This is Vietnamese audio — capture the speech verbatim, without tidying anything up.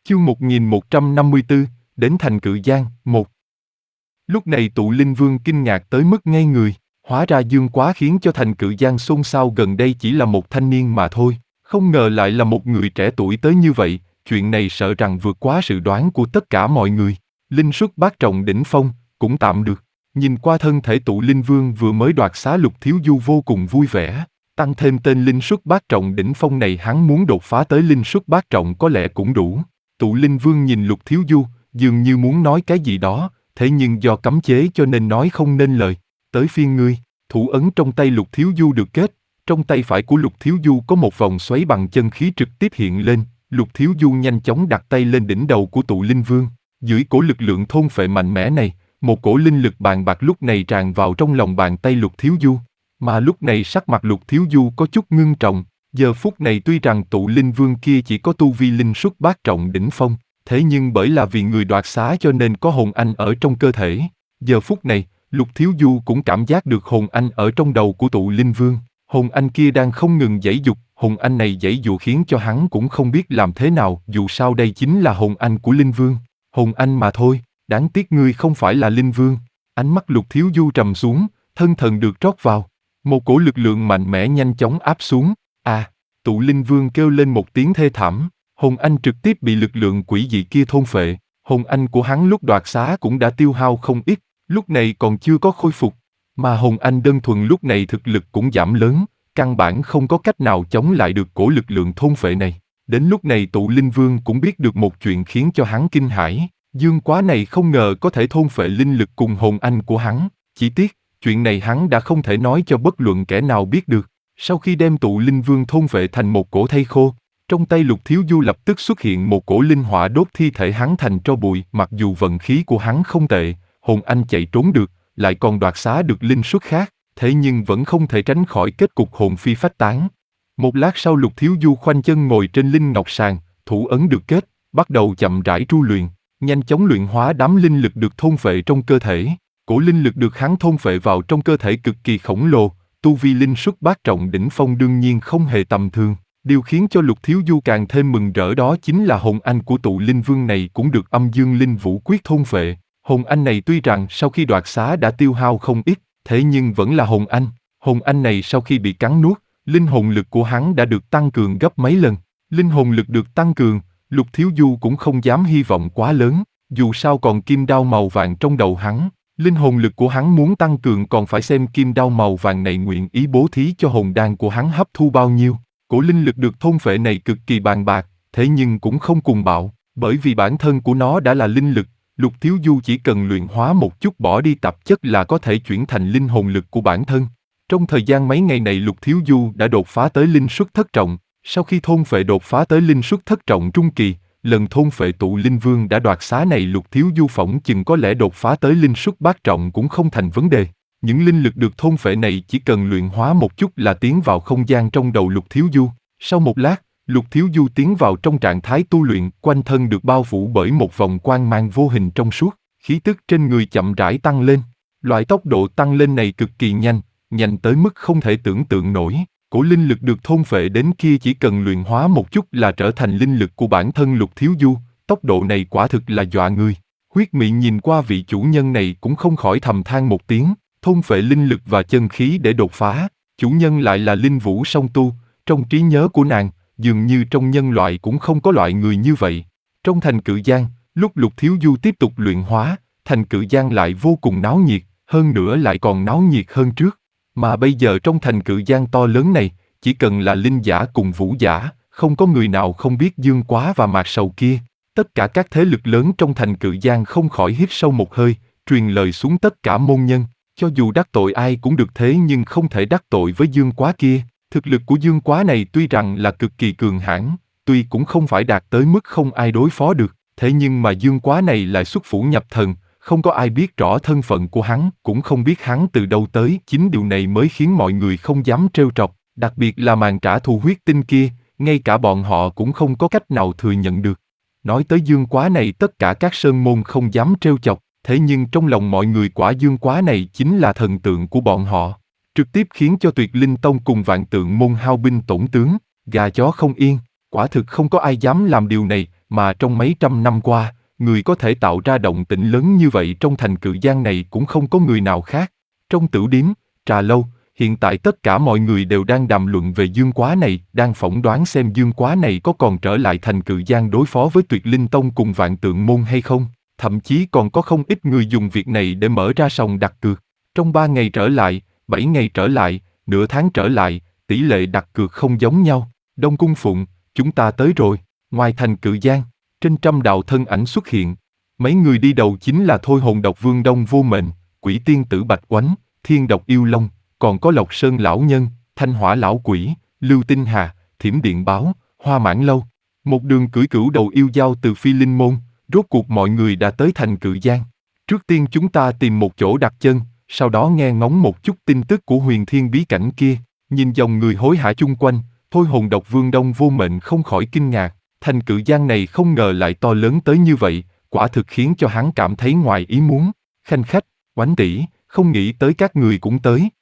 Chương một nghìn một trăm năm mươi tư, đến thành Cự Giang, một. Lúc này tụ linh vương kinh ngạc tới mức ngây người, hóa ra Dương Quá khiến cho thành Cự Giang xôn xao gần đây chỉ là một thanh niên mà thôi, không ngờ lại là một người trẻ tuổi tới như vậy, chuyện này sợ rằng vượt quá sự đoán của tất cả mọi người. Linh xuất bát trọng đỉnh phong, cũng tạm được, nhìn qua thân thể tụ linh vương vừa mới đoạt xá Lục Thiếu Du vô cùng vui vẻ, tăng thêm tên linh xuất bát trọng đỉnh phong này hắn muốn đột phá tới linh xuất bát trọng có lẽ cũng đủ. Tụ linh vương nhìn Lục Thiếu Du, dường như muốn nói cái gì đó, thế nhưng do cấm chế cho nên nói không nên lời. Tới phiên ngươi, thủ ấn trong tay Lục Thiếu Du được kết, trong tay phải của Lục Thiếu Du có một vòng xoáy bằng chân khí trực tiếp hiện lên, Lục Thiếu Du nhanh chóng đặt tay lên đỉnh đầu của tụ linh vương. Dưới cổ lực lượng thôn phệ mạnh mẽ này, một cổ linh lực bàng bạc lúc này tràn vào trong lòng bàn tay Lục Thiếu Du. Mà lúc này sắc mặt Lục Thiếu Du có chút ngưng trọng, giờ phút này tuy rằng tụ linh vương kia chỉ có tu vi linh xuất bát trọng đỉnh phong, thế nhưng bởi là vì người đoạt xá cho nên có hồn anh ở trong cơ thể. Giờ phút này, Lục Thiếu Du cũng cảm giác được hồn anh ở trong đầu của tụ linh vương. Hồn anh kia đang không ngừng giãy giụt, hồn anh này giãy giụa khiến cho hắn cũng không biết làm thế nào, dù sao đây chính là hồn anh của linh vương. Hồn anh mà thôi, đáng tiếc ngươi không phải là linh vương. Ánh mắt Lục Thiếu Du trầm xuống, thân thần được trót vào. Một cổ lực lượng mạnh mẽ nhanh chóng áp xuống. À, tụ linh vương kêu lên một tiếng thê thảm, hồn anh trực tiếp bị lực lượng quỷ dị kia thôn phệ. Hồn anh của hắn lúc đoạt xá cũng đã tiêu hao không ít, lúc này còn chưa có khôi phục. Mà hồn anh đơn thuần lúc này thực lực cũng giảm lớn, căn bản không có cách nào chống lại được cổ lực lượng thôn phệ này. Đến lúc này tụ linh vương cũng biết được một chuyện khiến cho hắn kinh hãi, Dương Quá này không ngờ có thể thôn phệ linh lực cùng hồn anh của hắn, chỉ tiếc, chuyện này hắn đã không thể nói cho bất luận kẻ nào biết được. Sau khi đem tụ linh vương thôn vệ thành một cổ thây khô, trong tay Lục Thiếu Du lập tức xuất hiện một cổ linh hỏa đốt thi thể hắn thành tro bụi. Mặc dù vận khí của hắn không tệ, hồn anh chạy trốn được, lại còn đoạt xá được linh xuất khác, thế nhưng vẫn không thể tránh khỏi kết cục hồn phi phách tán. Một lát sau Lục Thiếu Du khoanh chân ngồi trên linh ngọc sàng, thủ ấn được kết, bắt đầu chậm rãi tu luyện, nhanh chóng luyện hóa đám linh lực được thôn phệ trong cơ thể. Cổ linh lực được hắn thôn phệ vào trong cơ thể cực kỳ khổng lồ, tu vi linh xuất bát trọng đỉnh phong đương nhiên không hề tầm thường. Điều khiến cho Lục Thiếu Du càng thêm mừng rỡ đó chính là hồn anh của tụ linh vương này cũng được âm dương linh vũ quyết thôn phệ. Hồn anh này tuy rằng sau khi đoạt xá đã tiêu hao không ít, thế nhưng vẫn là hồn anh. Hồn anh này sau khi bị cắn nuốt, linh hồn lực của hắn đã được tăng cường gấp mấy lần. Linh hồn lực được tăng cường, Lục Thiếu Du cũng không dám hy vọng quá lớn, dù sao còn kim đao màu vàng trong đầu hắn. Linh hồn lực của hắn muốn tăng cường còn phải xem kim đao màu vàng này nguyện ý bố thí cho hồn đan của hắn hấp thu bao nhiêu. Cổ linh lực được thôn phệ này cực kỳ bàng bạc, thế nhưng cũng không cùng bạo, bởi vì bản thân của nó đã là linh lực. Lục Thiếu Du chỉ cần luyện hóa một chút bỏ đi tạp chất là có thể chuyển thành linh hồn lực của bản thân. Trong thời gian mấy ngày này Lục Thiếu Du đã đột phá tới linh xuất thất trọng, sau khi thôn phệ đột phá tới linh xuất thất trọng trung kỳ, lần thôn phệ tụ linh vương đã đoạt xá này Lục Thiếu Du phỏng chừng có lẽ đột phá tới linh xuất bát trọng cũng không thành vấn đề. Những linh lực được thôn phệ này chỉ cần luyện hóa một chút là tiến vào không gian trong đầu Lục Thiếu Du. Sau một lát, Lục Thiếu Du tiến vào trong trạng thái tu luyện, quanh thân được bao phủ bởi một vòng quang mang vô hình trong suốt, khí tức trên người chậm rãi tăng lên. Loại tốc độ tăng lên này cực kỳ nhanh, nhanh tới mức không thể tưởng tượng nổi. Cổ linh lực được thôn phệ đến kia chỉ cần luyện hóa một chút là trở thành linh lực của bản thân Lục Thiếu Du, tốc độ này quả thực là dọa người. Huyết Mị nhìn qua vị chủ nhân này cũng không khỏi thầm than một tiếng, thôn phệ linh lực và chân khí để đột phá, chủ nhân lại là linh vũ song tu, trong trí nhớ của nàng, dường như trong nhân loại cũng không có loại người như vậy. Trong thành Cự Giang, lúc Lục Thiếu Du tiếp tục luyện hóa, thành Cự Giang lại vô cùng náo nhiệt, hơn nữa lại còn náo nhiệt hơn trước. Mà bây giờ trong thành Cự Giang to lớn này, chỉ cần là linh giả cùng vũ giả, không có người nào không biết Dương Quá và Mạc Sầu kia. Tất cả các thế lực lớn trong thành Cự Giang không khỏi hít sâu một hơi, truyền lời xuống tất cả môn nhân. Cho dù đắc tội ai cũng được thế nhưng không thể đắc tội với Dương Quá kia. Thực lực của Dương Quá này tuy rằng là cực kỳ cường hãn, tuy cũng không phải đạt tới mức không ai đối phó được, thế nhưng mà Dương Quá này lại xuất phủ nhập thần, không có ai biết rõ thân phận của hắn, cũng không biết hắn từ đâu tới. Chính điều này mới khiến mọi người không dám trêu chọc, đặc biệt là màn trả thù huyết tinh kia, ngay cả bọn họ cũng không có cách nào thừa nhận được. Nói tới Dương Quá này tất cả các sơn môn không dám trêu chọc, thế nhưng trong lòng mọi người quả Dương Quá này chính là thần tượng của bọn họ, trực tiếp khiến cho Tuyệt Linh Tông cùng Vạn Tượng môn hao binh tổn tướng, gà chó không yên. Quả thực không có ai dám làm điều này, mà trong mấy trăm năm qua, người có thể tạo ra động tĩnh lớn như vậy trong thành Cự Giang này cũng không có người nào khác. Trong tửu điếm, trà lâu, hiện tại tất cả mọi người đều đang đàm luận về Dương Quá này, đang phỏng đoán xem Dương Quá này có còn trở lại thành Cự Giang đối phó với Tuyệt Linh Tông cùng Vạn Tượng Môn hay không. Thậm chí còn có không ít người dùng việc này để mở ra sòng đặt cược. Trong ba ngày trở lại, bảy ngày trở lại, nửa tháng trở lại, tỷ lệ đặt cược không giống nhau. Đông Cung Phụng, chúng ta tới rồi. Ngoài thành Cự Giang, trên trăm đạo thân ảnh xuất hiện. Mấy người đi đầu chính là Thôi Hồn Độc Vương Đông Vô Mệnh, Quỷ Tiên Tử Bạch Oánh, Thiên Độc Yêu Long, còn có Lộc Sơn Lão Nhân, Thanh Hỏa Lão Quỷ, Lưu Tinh Hà, Thiểm Điện Báo, Hoa Mãn Lâu. Một đường cưỡi cửu đầu yêu dao từ Phi Linh Môn, rốt cuộc mọi người đã tới thành Cự Giang. Trước tiên chúng ta tìm một chỗ đặt chân, sau đó nghe ngóng một chút tin tức của huyền thiên bí cảnh kia. Nhìn dòng người hối hả chung quanh, Thôi Hồn Độc Vương Đông Vô Mệnh không khỏi kinh ngạc. Thành Cự Giang này không ngờ lại to lớn tới như vậy, quả thực khiến cho hắn cảm thấy ngoài ý muốn. Khanh khách, Oánh tỷ, không nghĩ tới các người cũng tới.